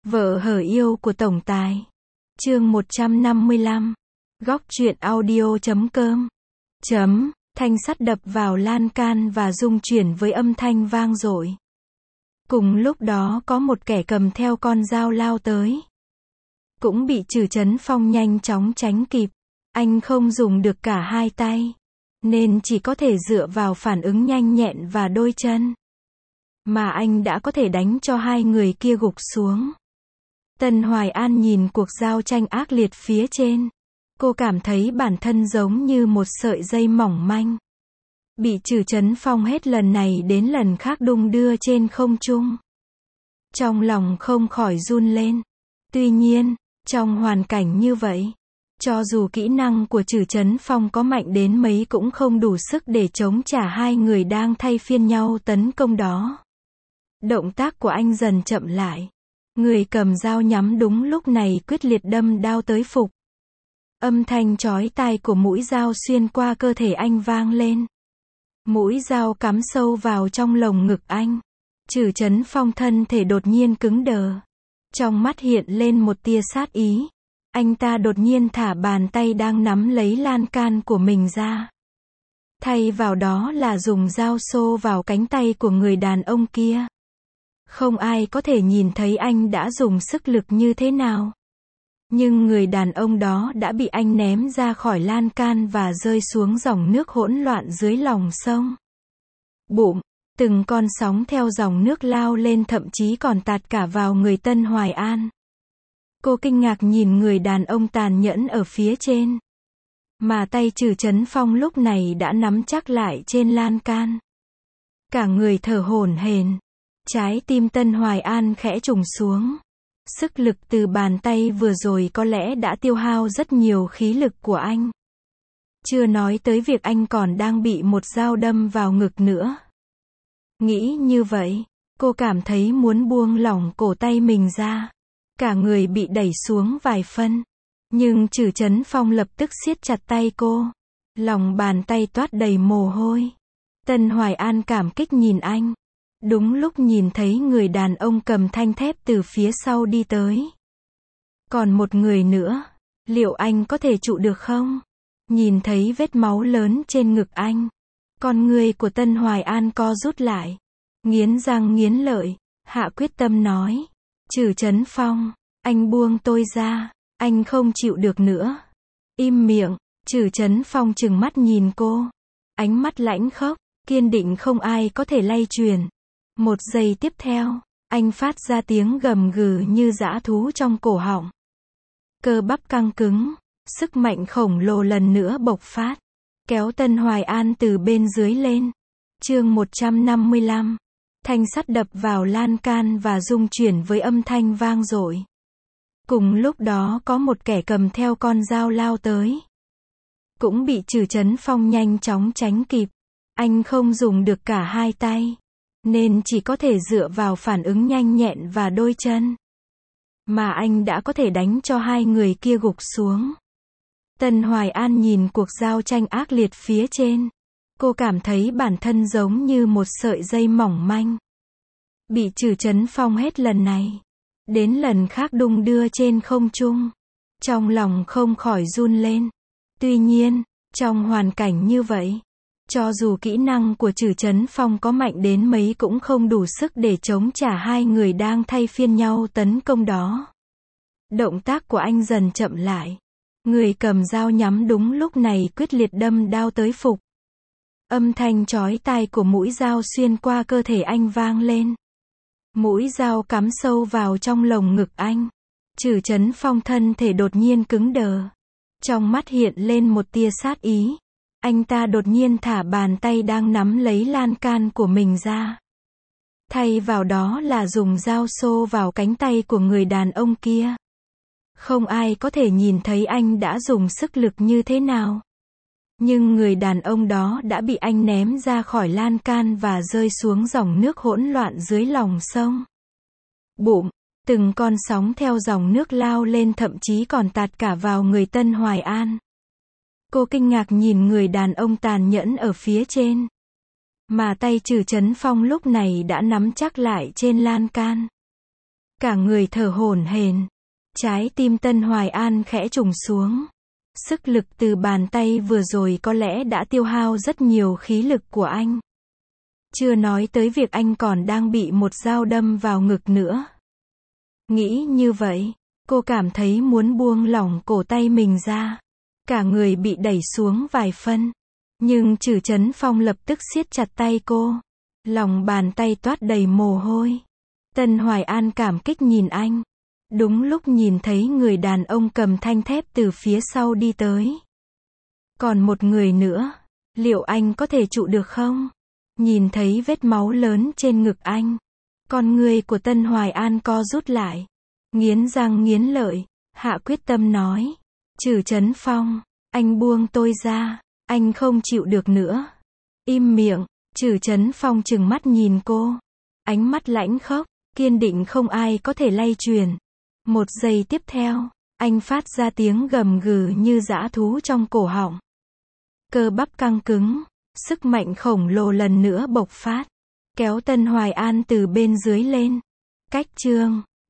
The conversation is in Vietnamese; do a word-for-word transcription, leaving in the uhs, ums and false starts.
Vợ hở yêu của tổng tài. Chương một trăm năm mươi lăm. Góc truyện audio chấm com. Chấm, thanh sắt đập vào lan can và rung chuyển với âm thanh vang dội. Cùng lúc đó có một kẻ cầm theo con dao lao tới. Cũng bị Trử Chấn Phong nhanh chóng tránh kịp. Anh không dùng được cả hai tay, nên chỉ có thể dựa vào phản ứng nhanh nhẹn và đôi chân. Mà anh đã có thể đánh cho hai người kia gục xuống. Tân Hoài An nhìn cuộc giao tranh ác liệt phía trên. Cô cảm thấy bản thân giống như một sợi dây mỏng manh. Bị Trử Chấn Phong hết lần này đến lần khác đung đưa trên không trung. Trong lòng không khỏi run lên. Tuy nhiên, trong hoàn cảnh như vậy, cho dù kỹ năng của Trử Chấn Phong có mạnh đến mấy cũng không đủ sức để chống trả hai người đang thay phiên nhau tấn công đó. Động tác của anh dần chậm lại. Người cầm dao nhắm đúng lúc này quyết liệt đâm đao tới phục. Âm thanh chói tai của mũi dao xuyên qua cơ thể anh vang lên. Mũi dao cắm sâu vào trong lồng ngực anh. Trử Chấn Phong thân thể đột nhiên cứng đờ. Trong mắt hiện lên một tia sát ý. Anh ta đột nhiên thả bàn tay đang nắm lấy lan can của mình ra. Thay vào đó là dùng dao xô vào cánh tay của người đàn ông kia. Không ai có thể nhìn thấy anh đã dùng sức lực như thế nào. Nhưng người đàn ông đó đã bị anh ném ra khỏi lan can và rơi xuống dòng nước hỗn loạn dưới lòng sông. Bụm, từng con sóng theo dòng nước lao lên thậm chí còn tạt cả vào người Tân Hoài An. Cô kinh ngạc nhìn người đàn ông tàn nhẫn ở phía trên. Mà tay Trử Chấn Phong lúc này đã nắm chắc lại trên lan can. Cả người thở hổn hển. Trái tim Tân Hoài An khẽ trùng xuống. Sức lực từ bàn tay vừa rồi có lẽ đã tiêu hao rất nhiều khí lực của anh. Chưa nói tới việc anh còn đang bị một dao đâm vào ngực nữa. Nghĩ như vậy, cô cảm thấy muốn buông lỏng cổ tay mình ra. Cả người bị đẩy xuống vài phân. Nhưng Trử Chấn Phong lập tức siết chặt tay cô. Lòng bàn tay toát đầy mồ hôi. Tân Hoài An cảm kích nhìn anh. Đúng lúc nhìn thấy người đàn ông cầm thanh thép từ phía sau đi tới. Còn một người nữa, liệu anh có thể trụ được không? Nhìn thấy vết máu lớn trên ngực anh. Con người của Tân Hoài An co rút lại. Nghiến răng nghiến lợi, hạ quyết tâm nói. Trử Chấn Phong, anh buông tôi ra, anh không chịu được nữa. Im miệng, Trử Chấn Phong trừng mắt nhìn cô. Ánh mắt lãnh khốc, kiên định không ai có thể lay chuyển. Một giây tiếp theo, anh phát ra tiếng gầm gừ như dã thú trong cổ họng. Cơ bắp căng cứng, sức mạnh khổng lồ lần nữa bộc phát. Kéo Tân Hoài An từ bên dưới lên. Chương một trăm năm mươi lăm. Thanh sắt đập vào lan can và rung chuyển với âm thanh vang dội. Cùng lúc đó có một kẻ cầm theo con dao lao tới. Cũng bị Trử Chấn Phong nhanh chóng tránh kịp. Anh không dùng được cả hai tay, nên chỉ có thể dựa vào phản ứng nhanh nhẹn và đôi chân. Mà anh đã có thể đánh cho hai người kia gục xuống. Tân Hoài An nhìn cuộc giao tranh ác liệt phía trên. Cô cảm thấy bản thân giống như một sợi dây mỏng manh. Bị Trử Chấn Phong hết lần này đến lần khác đung đưa trên không trung. Trong lòng không khỏi run lên. Tuy nhiên, trong hoàn cảnh như vậy, cho dù kỹ năng của Trử Chấn Phong có mạnh đến mấy cũng không đủ sức để chống trả hai người đang thay phiên nhau tấn công đó. Động tác của anh dần chậm lại. Người cầm dao nhắm đúng lúc này quyết liệt đâm đao tới phục. Âm thanh chói tai của mũi dao xuyên qua cơ thể anh vang lên. Mũi dao cắm sâu vào trong lồng ngực anh. Trử Chấn Phong thân thể đột nhiên cứng đờ. Trong mắt hiện lên một tia sát ý. Anh ta đột nhiên thả bàn tay đang nắm lấy lan can của mình ra. Thay vào đó là dùng dao xô vào cánh tay của người đàn ông kia. Không ai có thể nhìn thấy anh đã dùng sức lực như thế nào. Nhưng người đàn ông đó đã bị anh ném ra khỏi lan can và rơi xuống dòng nước hỗn loạn dưới lòng sông. Bụm, từng con sóng theo dòng nước lao lên thậm chí còn tạt cả vào người Tân Hoài An. Cô kinh ngạc nhìn người đàn ông tàn nhẫn ở phía trên. Mà tay Trử Chấn Phong lúc này đã nắm chắc lại trên lan can. Cả người thở hổn hển. Trái tim Tân Hoài An khẽ trùng xuống. Sức lực từ bàn tay vừa rồi có lẽ đã tiêu hao rất nhiều khí lực của anh. Chưa nói tới việc anh còn đang bị một dao đâm vào ngực nữa. Nghĩ như vậy, cô cảm thấy muốn buông lỏng cổ tay mình ra. Cả người bị đẩy xuống vài phân. Nhưng Trử Chấn Phong lập tức siết chặt tay cô. Lòng bàn tay toát đầy mồ hôi. Tân Hoài An cảm kích nhìn anh. Đúng lúc nhìn thấy người đàn ông cầm thanh thép từ phía sau đi tới. Còn một người nữa, liệu anh có thể trụ được không? Nhìn thấy vết máu lớn trên ngực anh. Con người của Tân Hoài An co rút lại. Nghiến răng nghiến lợi, hạ quyết tâm nói. Trử Chấn Phong, anh buông tôi ra, anh không chịu được nữa. Im miệng, Trử Chấn Phong trừng mắt nhìn cô. Ánh mắt lãnh khốc, kiên định không ai có thể lay chuyển. Một giây tiếp theo, anh phát ra tiếng gầm gừ như dã thú trong cổ họng. Cơ bắp căng cứng, sức mạnh khổng lồ lần nữa bộc phát. Kéo Tân Hoài An từ bên dưới lên. Cách chương